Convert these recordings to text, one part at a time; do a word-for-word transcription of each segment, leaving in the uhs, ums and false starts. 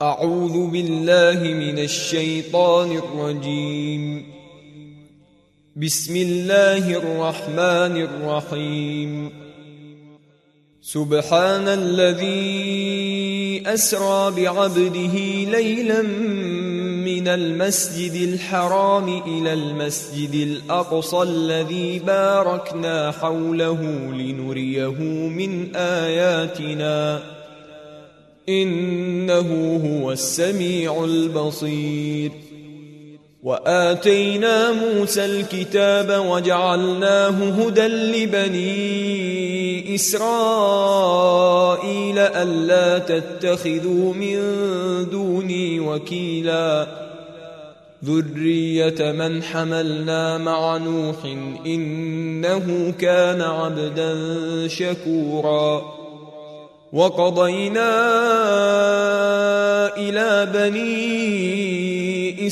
أعوذ بالله من الشيطان الرجيم. بسم الله الرحمن الرحيم. سبحان الذي أسرى بعبده ليلا من المسجد الحرام إلى المسجد الأقصى الذي باركنا حوله لنريه من آياتنا إنه هو السميع البصير. وآتينا موسى الكتاب وجعلناه هدى لبني إسرائيل ألا تتخذوا من دوني وكيلا ذرية من حملنا مع نوح إنه كان عبدا شكورا. وقضينا إلى بني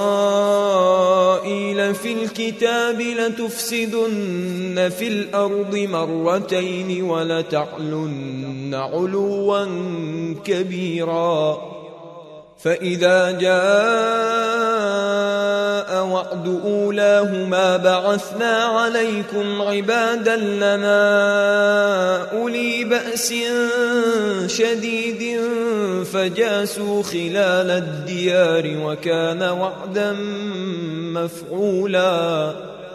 إسرائيل في الكتاب لتفسدن في الأرض مرتين ولتعلن علوا كبيرا. فإذا جاء وعد أولاهما بعثنا عليكم عبادا لنا أولي بأس شديد فجاسوا خلال الديار وكان وعدا مفعولا.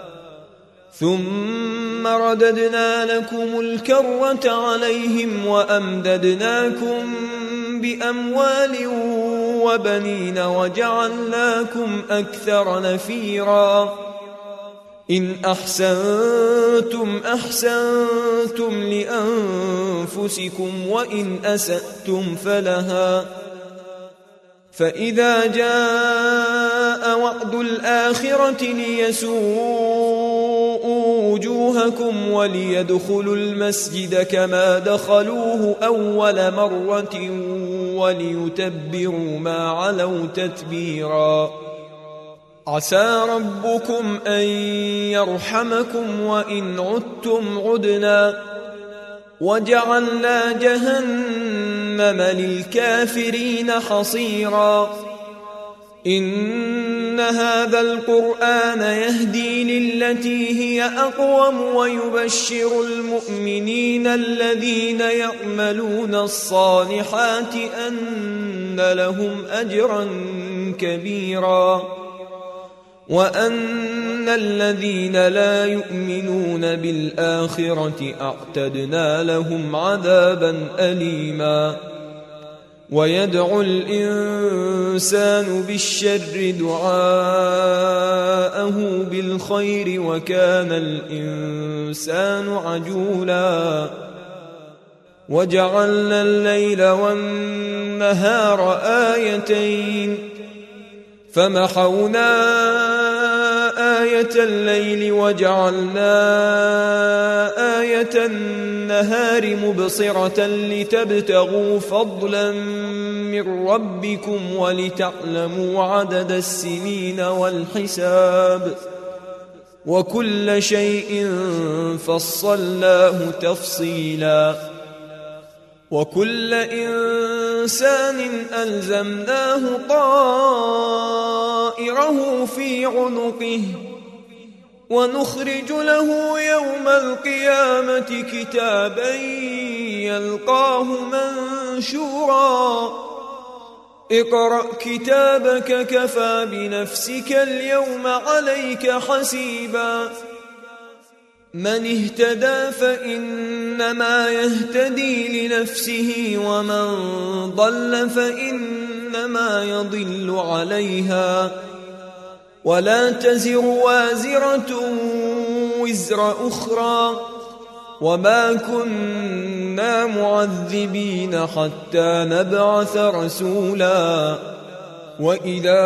ثم رددنا لكم الكرة عليهم وأمددناكم بأموال وبنين وجعلناكم أكثر نفيرا. إن أحسنتم أحسنتم لأنفسكم وإن أسأتم فلها. فإذا جاء وعد الآخرة ليسوءوا وجوهكم وليدخلوا المسجد كما دخلوه أول مرة وليتبروا ما علوا تتبيرا. عسى ربكم أن يرحمكم وإن عدتم عدنا وجعلنا جهنم للكافرين حصيرا. إن هذا القرآن يهدي للتي هي أقوم ويبشر المؤمنين الذين يعملون الصالحات أن لهم أجرا كبيرا وأن الذين لا يؤمنون بالآخرة أعتدنا لهم عذابا أليما. ويدعو الإنسان بالشر دعاءه بالخير وكان الإنسان عجولا. وجعلنا الليل والنهار آيتين فمحونا آية الليل وجعلنا آية النهار مبصرة لتبتغوا فضلا من ربكم ولتعلموا عدد السنين والحساب وكل شيء فصلناه تفصيلا. وكل إنسان ألزمناه طائره في عنقه ونخرج له يوم القيامة كتابا يلقاه منشورا. اقرأ كتابك كفى بنفسك اليوم عليك حسيبا. من اهتدى فإنما يهتدي لنفسه ومن ضل فإنما يضل عليها ولا تزر وازرة وزر أخرى وما كنا معذبين حتى نبعث رسولا. وإذا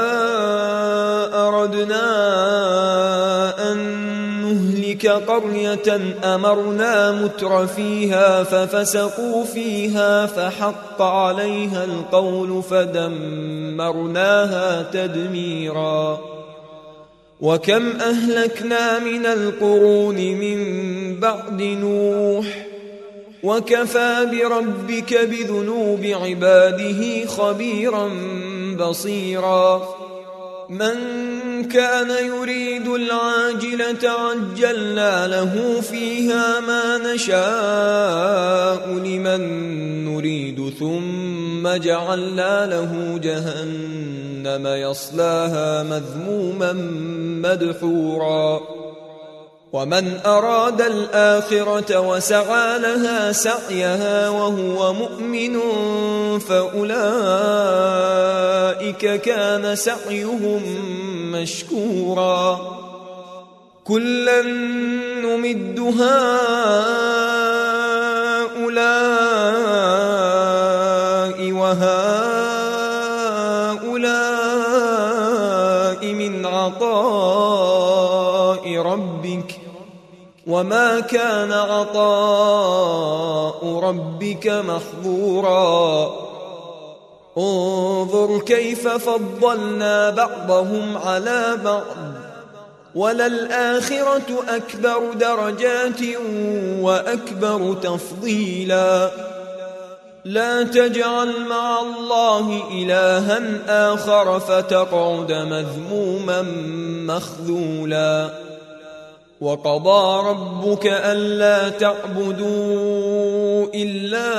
أردنا أن نهلك قرية أمرنا متر فيها ففسقوا فيها فحق عليها القول فدمرناها تدميرا. وكم أهلكنا من القرون من بعد نوح وكفى بربك بذنوب عباده خبيرا بصيرا من كان يريد العاجلة عجلنا له فيها ما نشاء لمن نريد ثم جعلنا له جهنم يصلاها مذموما مدحورا ومن أراد الآخرة وسعى لها سعيها وهو مؤمن فأولئك كان سعيهم مشكورا كلا نمد هؤلاء وهؤلاء من عطاء ربك وما كان عطاء ربك محظورا انظر كيف فضلنا بعضهم على بعض وللآخرة أكبر درجات وأكبر تفضيلا لا تجعل مع الله إلها آخر فتقعد مذموما مخذولا وقضى ربك ألا تعبدوا إلا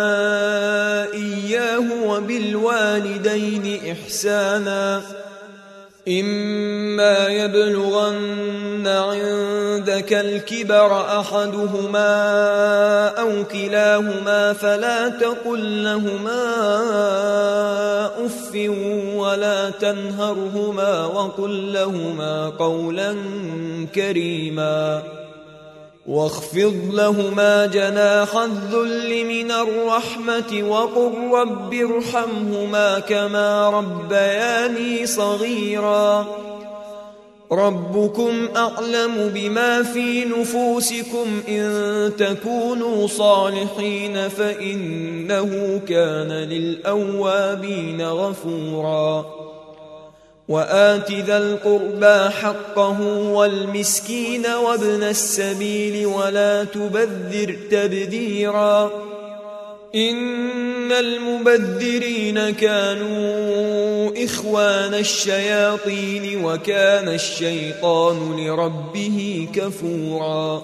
إياه وبالوالدين إحسانا إما يبلغن عندك الكبر أحدهما أو كلاهما فلا تقل لهما أف ولا تنهرهما وقل لهما قولا كريما واخفض لهما جناح الذل من الرحمة وقل رب ارحمهما كما ربياني صغيرا ربكم أعلم بما في نفوسكم إن تكونوا صالحين فإنه كان للأوابين غفورا وآت ذا القربى حقه والمسكين وابن السبيل ولا تبذر تبذيرا إن المبذرين كانوا إخوان الشياطين وكان الشيطان لربه كفورا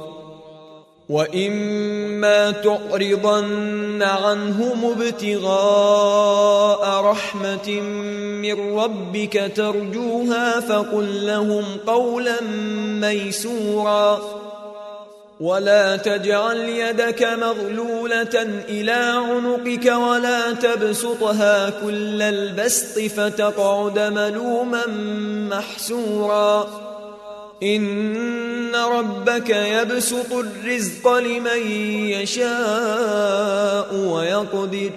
وإما تعرضن عنهم ابتغاء رحمة من ربك ترجوها فقل لهم قولا ميسورا ولا تجعل يدك مغلولة إلى عنقك ولا تبسطها كل البسط فتقعد ملوما محسورا إن ربك يبسط الرزق لمن يشاء ويقدر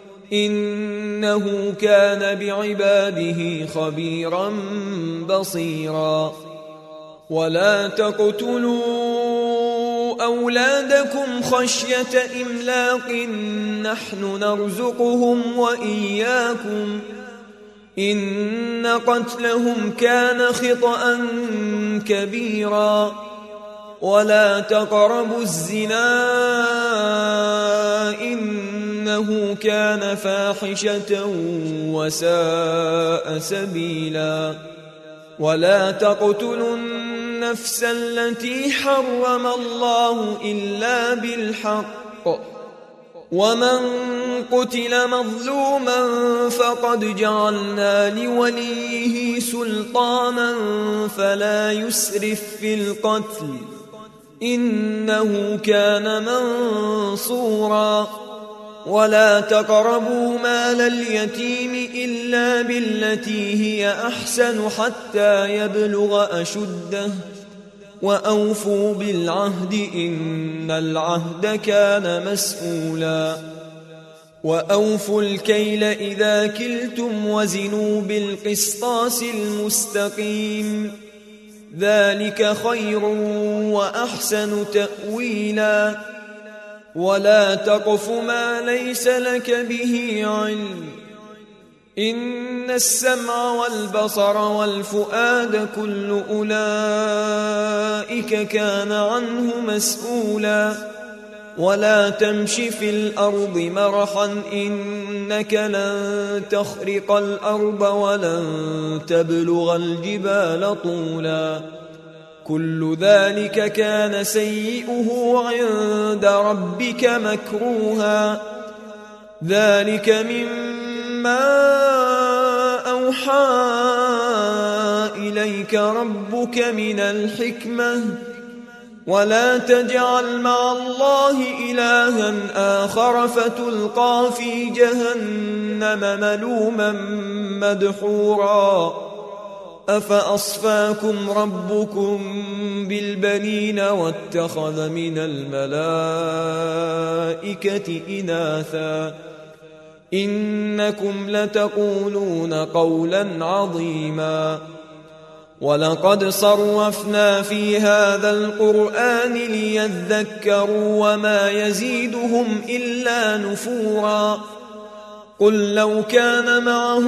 إنه كان بعباده خبيرا بصيرا ولا تقتلوا أولادكم خشية إملاق نحن نرزقهم وإياكم إن قتلهم كان خطأ كبيرا ولا تقربوا الزنا إنه كان فاحشة وساء سبيلا ولا تقتلوا النفس التي حرم الله إلا بالحق ومن قتل مظلوما فقد جعلنا لوليه سلطانا فلا يسرف في القتل إنه كان منصورا ولا تقربوا مال اليتيم إلا بالتي هي أحسن حتى يبلغ أشده وأوفوا بالعهد إن العهد كان مسؤولا وأوفوا الكيل إذا كلتم وزنوا بالقسطاس المستقيم ذلك خير وأحسن تأويلا ولا تقف ما ليس لك به علم إن السمع والبصر والفؤاد كل أولئك كان عنه مسؤولا ولا تمش في الأرض مرحا إنك لن تخرق الأرض ولن تبلغ الجبال طولا كل ذلك كان سيئه عند ربك مكروها ذلك مما أوحى إليك ربك من الحكمة ولا تجعل مع الله إلها آخر فتلقى في جهنم ملوما مدحورا أفأصفاكم ربكم بالبنين واتخذ من الملائكة إناثا إنكم لتقولون قولا عظيما ولقد صرفنا في هذا القرآن ليذكروا وما يزيدهم إلا نفورا قل لو كان معه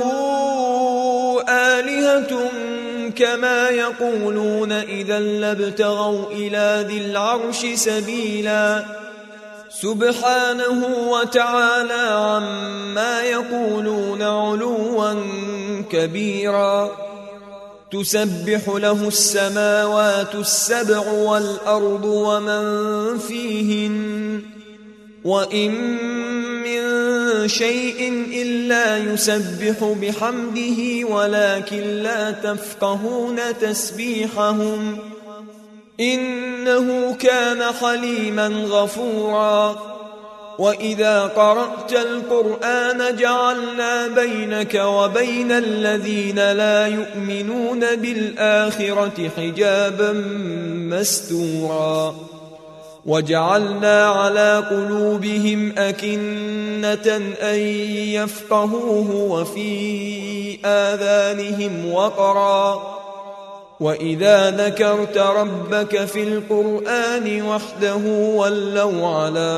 آلهة كما يقولون إذا لابتغوا إلى ذي العرش سبيلا سبحانه وتعالى عما يقولون علوا كبيرا تسبح له السماوات السبع والأرض ومن فيهن وإن من شيء إلا يسبح بحمده ولكن لا تفقهون تسبيحهم إنه كان حليما غفورا وإذا قرأت القرآن جعلنا بينك وبين الذين لا يؤمنون بالآخرة حجابا مستورا وجعلنا على قلوبهم أكنة أن يفقهوه وفي آذانهم وقرا وإذا ذكرت ربك في القرآن وحده ولوا على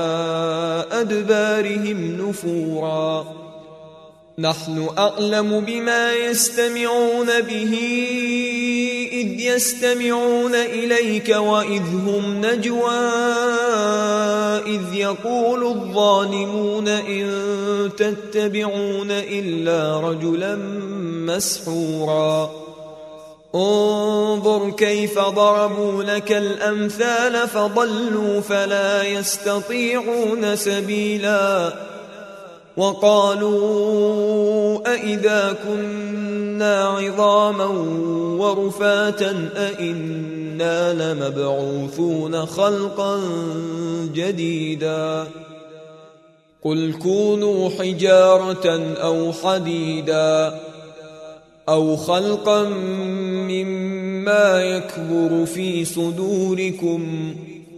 أدبارهم نفورا نحن أعلم بما يستمعون به إذ يستمعون إليك وإذ هم نجوى إذ يقول الظالمون إن تتبعون إلا رجلا مسحورا انظر كيف ضربوا لك الأمثال فضلوا فلا يستطيعون سبيلا وقالوا أئذا كنا عظاما ورفاتا أئنا لمبعوثون خلقا جديدا قل كونوا حجارة أو حديدا أو خلقا مما يكبر في صدوركم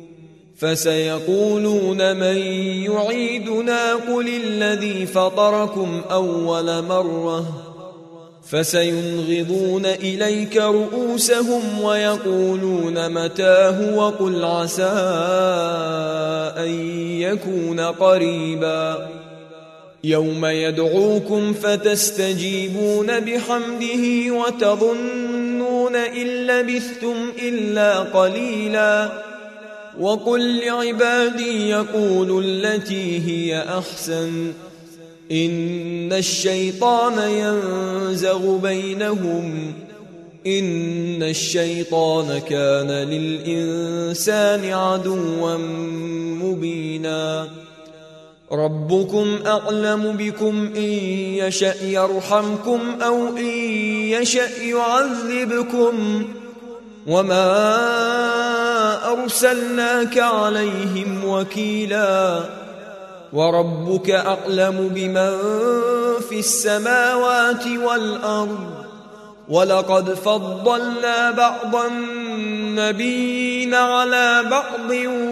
فسيقولون من يعيدنا قل الذي فطركم أول مرة فسينغضون إليك رؤوسهم ويقولون متاه وقل عسى أن يكون قريبا يوم يدعوكم فتستجيبون بحمده وتظنون إن لبثتم إلا قليلا وقل لعبادي يقولوا التي هي أحسن إن الشيطان ينزغ بينهم إن الشيطان كان للإنسان عدوا مبينا ربكم أعلم بكم إن يشأ يرحمكم أو إن يشأ يعذبكم وما أرسلناك عليهم وكيلا وربك أعلم بمن في السماوات والأرض ولقد فضلنا بعض النبيين على بعض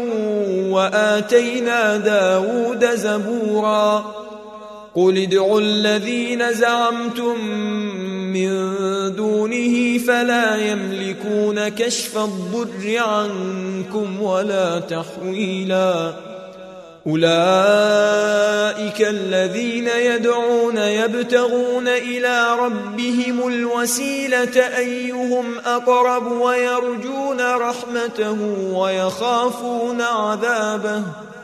وآتينا داود زبورا قل ادعوا الذين زعمتم من دونه فلا يملكون كشف الضر عنكم ولا تحويلا أولئك الذين يدعون يبتغون إلى ربهم الوسيلة أيهم أقرب ويرجون رحمته ويخافون عذابه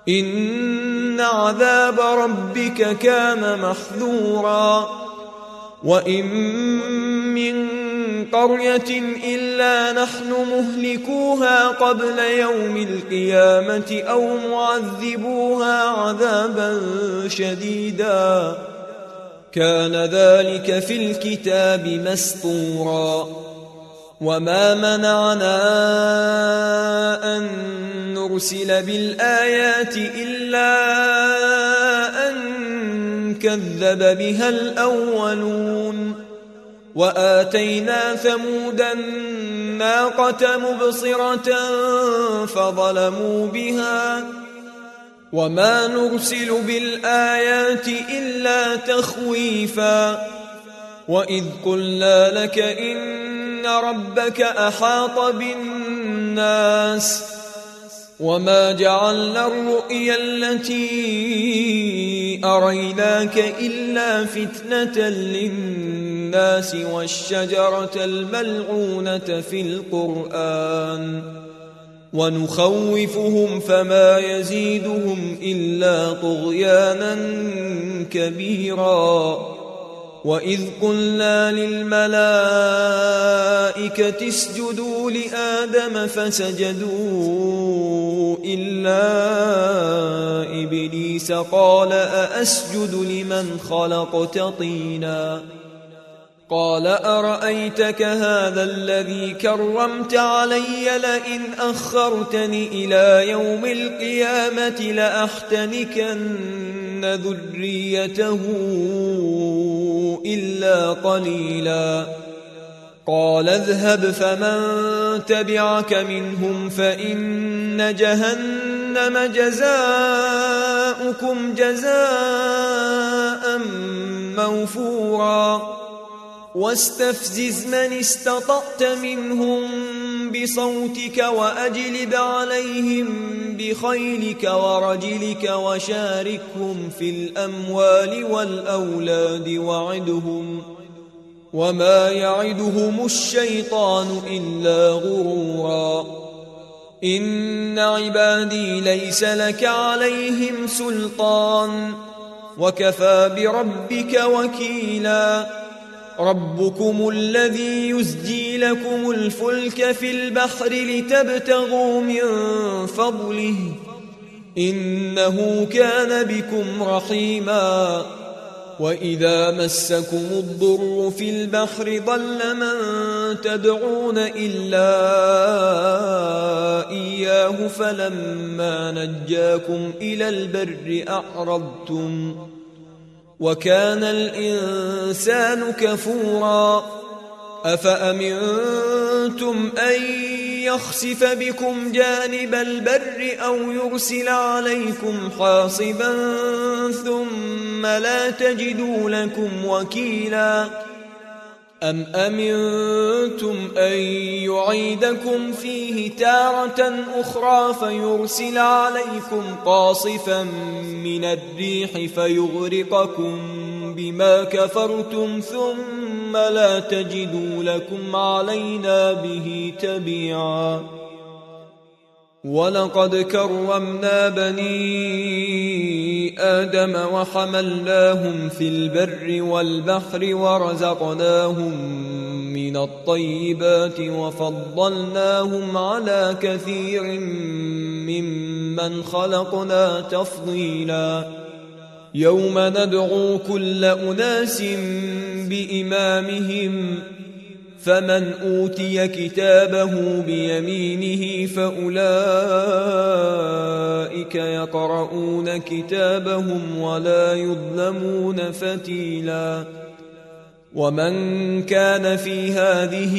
إن عذاب ربك كان محذورا وإن من قرية إلا نحن مهلكوها قبل يوم القيامة أو معذبوها عذابا شديدا كان ذلك في الكتاب مسطورا وما منعنا أن نرسل بالآيات إلا أن كذب بها الأولون وآتينا ثمود الناقة مبصرة فظلموا بها وما نرسل بالآيات إلا تخويفا وإذ قلنا لك إن ربك أحاط بالناس وما جعلنا الرؤيا التي أريناك إلا فتنة للناس والشجرة الملعونة في القرآن ونخوفهم فما يزيدهم إلا طغيانا كبيرا وإذ قلنا للملائكة اسجدوا لآدم فسجدوا إلا إبليس قال أأسجد لمن خلقت طينا قال أرأيتك هذا الذي كرمت علي لئن أخرتني إلى يوم القيامة لأحتنكن ذريته إلا قليلا قال اذهب فمن تبعك منهم فإن جهنم جزاؤكم جزاء موفورا واستفزز من استطعت منهم بصوتك وأجلب عليهم بخيلك ورجلك وشاركهم في الأموال والأولاد وعدهم وما يعدهم الشيطان إلا غرورا إن عبادي ليس لك عليهم سلطان وكفى بربك وكيلا ربكم الذي يزجي لكم الفلك في البحر لتبتغوا من فضله إنه كان بكم رحيما وإذا مسكم الضر في البحر ضل من تدعون إلا إياه فلما نجاكم إلى البر أعرضتم وكان الإنسان كفورا أفأمنتم أن يخسف بكم جانب البر أو يرسل عليكم حاصبا ثم لا تجدوا لكم وكيلا أم أمنتم أن يعيدكم فيه تارة أخرى فيرسل عليكم قاصفا من الريح فيغرقكم بما كفرتم ثم لا تجدوا لكم علينا به تبيعا ولقد كرمنا بني آدم وحملناهم في البر والبحر ورزقناهم من الطيبات وفضلناهم على كثير ممن خلقنا تفضيلا يوم ندعو كل أناس بإمامهم فمن أوتي كتابه بيمينه فأولئك يقرؤون كتابهم ولا يظلمون فتيلا ومن كان في هذه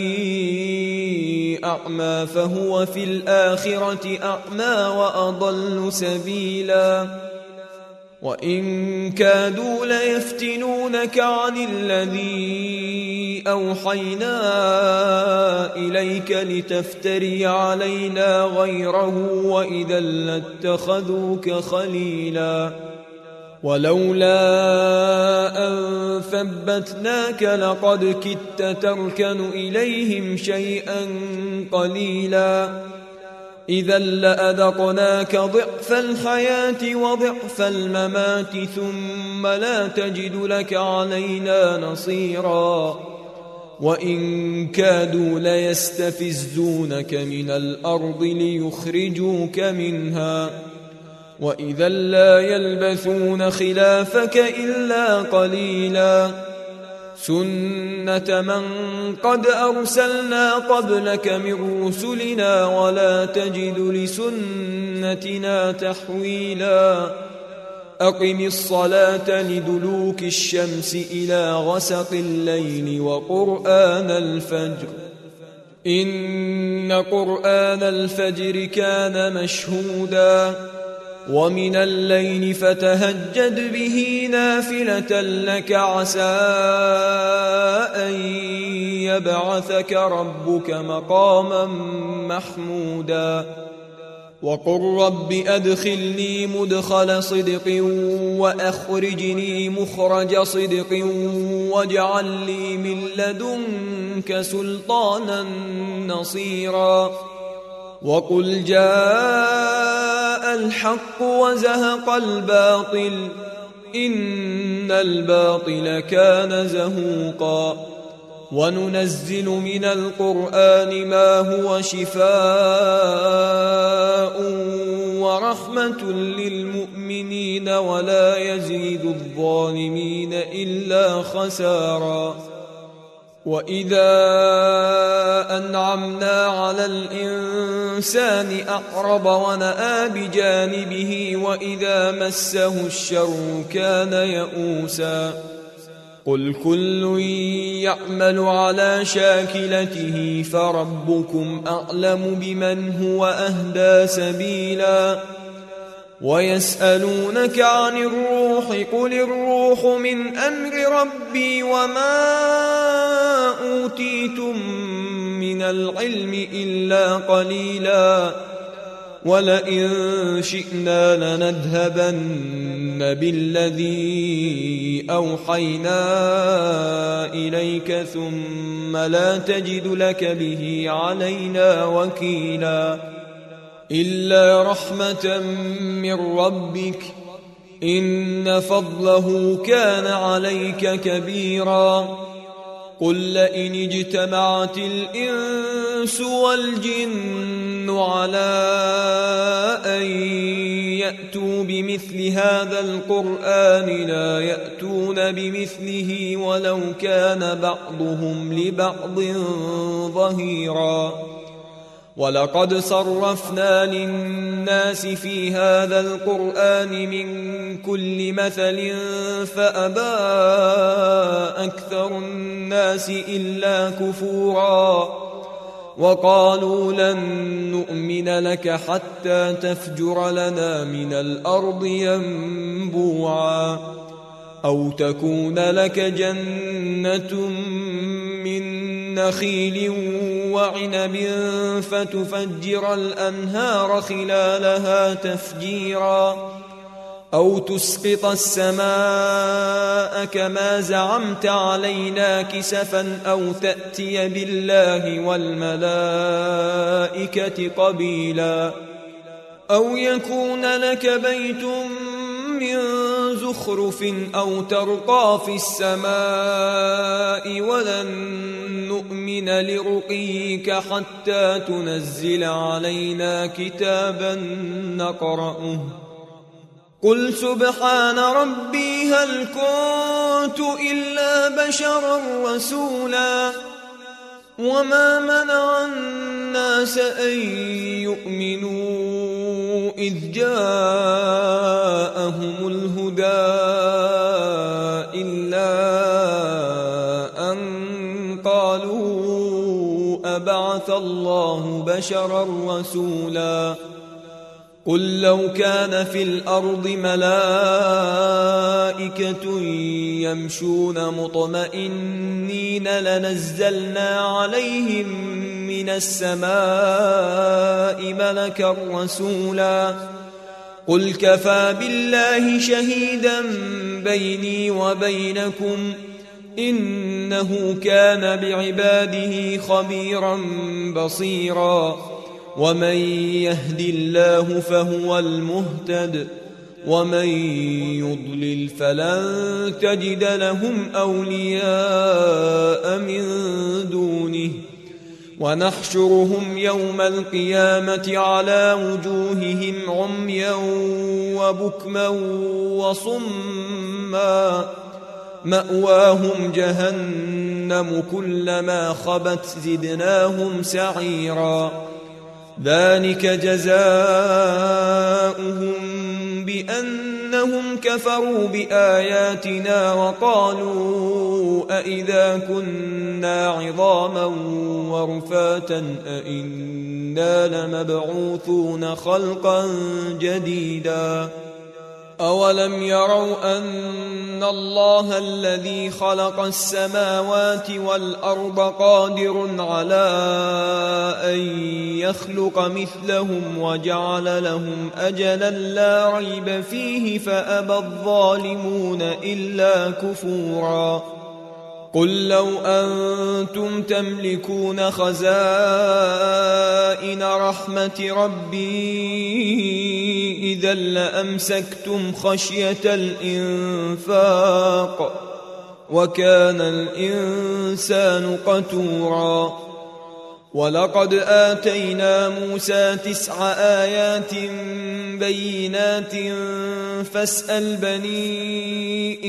أعمى فهو في الآخرة أعمى وأضل سبيلا وإن كادوا ليفتنونك عن الذي أوحينا إليك لتفتري علينا غيره وإذا لاتخذوك خليلا ولولا أن ثبتناك لقد كدت تركن إليهم شيئا قليلا إذا لأذقناك ضعف الحياة وضعف الممات ثم لا تجد لك علينا نصيرا وإن كادوا ليستفزونك من الأرض ليخرجوك منها وإذا لا يلبثون خلافك إلا قليلا سنة من قد أرسلنا قبلك من رسلنا ولا تجد لسنتنا تحويلا أقم الصلاة لدلوك الشمس إلى غسق الليل وقرآن الفجر إن قرآن الفجر كان مشهودا ومن الليل فتهجد به نافلة لك عسى أن يبعثك ربك مقاما محمودا وقل رب أدخلني مدخل صدق وأخرجني مخرج صدق واجعل لي من لدنك سلطانا نصيرا وقل جاء الحق وزهق الباطل إن الباطل كان زهوقا وننزل من القرآن ما هو شفاء ورحمة للمؤمنين ولا يزيد الظالمين إلا خسارا وإذا أنعمنا على الإنسان أعرض ونأى بجانبه وإذا مسه الشر كان يئوسا قل كل يعمل على شاكلته فربكم أعلم بمن هو أهدى سبيلا ويسألونك عن الروح قل الروح من أمر ربي وما أوتيتم من العلم إلا قليلا ولئن شئنا لنذهبن بالذي أوحينا إليك ثم لا تجد لك به علينا وكيلا إلا رحمة من ربك إن فضله كان عليك كبيرا قل لئن اجتمعت الإنس والجن على أن يأتوا بمثل هذا القرآن لا يأتون بمثله ولو كان بعضهم لبعض ظهيرا ولقد صرفنا للناس في هذا القرآن من كل مثل فأبى أكثر الناس إلا كفورا وقالوا لن نؤمن لك حتى تفجر لنا من الأرض ينبوعا أو تكون لك جنة من نخيل وعنب فتفجر الأنهار خلالها تفجيرا أو تسقط السماء كما زعمت علينا كسفا أو تأتي بالله والملائكة قبيلا أو يكون لك بيت من زخرف أو ترقى في السماء ولن نؤمن لرقيك حتى تنزل علينا كتابا نقرأه قل سبحان ربي هل كنت إلا بشرا رسولا وما منع الناس أن يؤمنوا إذ جاءهم الهدى إلا أن قالوا أبعث الله بشرا رسولا قل لو كان في الأرض ملائكة يمشون مطمئنين لنزلنا عليهم من السماء ملكا رسولا قل كفى بالله شهيدا بيني وبينكم إنه كان بعباده خبيرا بصيرا ومن يهد الله فهو المهتد ومن يضلل فلن تجد لهم أولياء من دونه ونحشرهم يوم القيامة على وجوههم عميا وبكما وصما مأواهم جهنم كلما خبت زدناهم سعيرا ذلك جزاؤهم بأنهم كفروا بآياتنا وقالوا أئذا كنا عظاما ورفاتا أئنا لمبعوثون خلقا جديدا أولم يروا أن الله الذي خلق السماوات والأرض قادر على أن يخلق مثلهم وجعل لهم أجلا لا ريب فيه فأبى الظالمون إلا كفورا قل لو أنتم تملكون خزائن رحمة ربي إذا لأمسكتم خشية الإنفاق وكان الإنسان قتورا ولقد آتينا موسى تسع آيات بينات فاسأل بني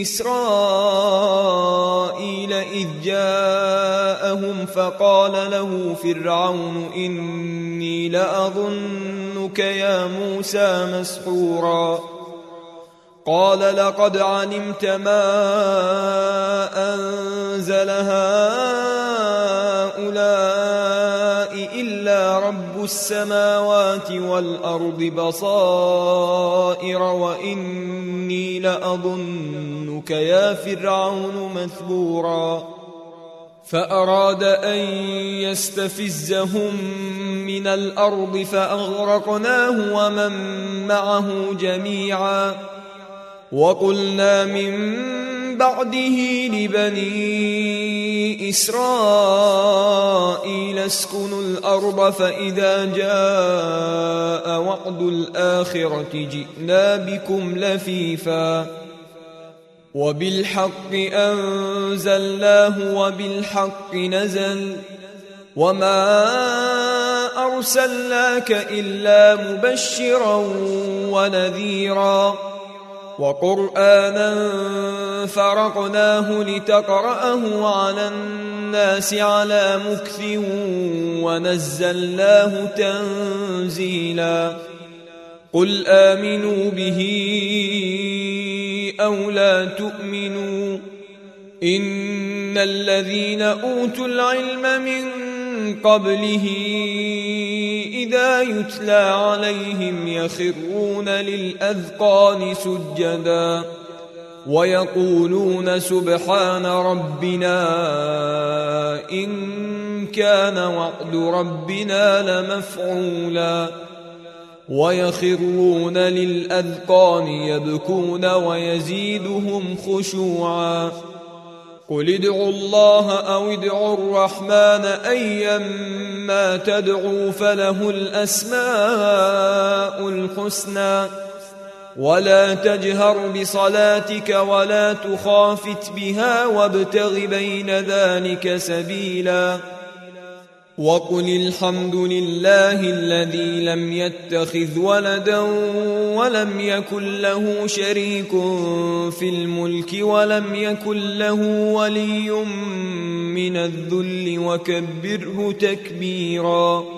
إسرائيل إذ جاءهم فقال له فرعون إني لأظنك يا موسى مسحورا قال لقد علمت ما أنزل هؤلاء إلا رب السماوات والأرض بصائر وإني لأظنك يا فرعون مثبورا فأراد أن يستفزهم من الأرض فأغرقناه ومن معه جميعا وقلنا من بعده لبني إسرائيل اسكنوا الأرض فإذا جاء وعد الآخرة جئنا بكم لفيفا وبالحق أنزلناه وبالحق نزل وما أرسلناك إلا مبشرا ونذيرا وقرآنا فرقناه لتقرأه على الناس على مكث ونزلناه تنزيلا قل آمنوا به أو لا تؤمنوا إن الذين أوتوا العلم من قبله إذا يتلى عليهم يخرون للأذقان سجدا ويقولون سبحان ربنا إن كان وعد ربنا لمفعولا ويخرون للأذقان يبكون ويزيدهم خشوعا قل ادعوا الله أو ادعوا الرحمن أيما تدعوا فله الأسماء الحسنى ولا تجهر بصلاتك ولا تخافت بها وابتغ بين ذلك سبيلا وقل الحمد لله الذي لم يتخذ ولدا ولم يكن له شريك في الملك ولم يكن له ولي من الذل وكبره تكبيرا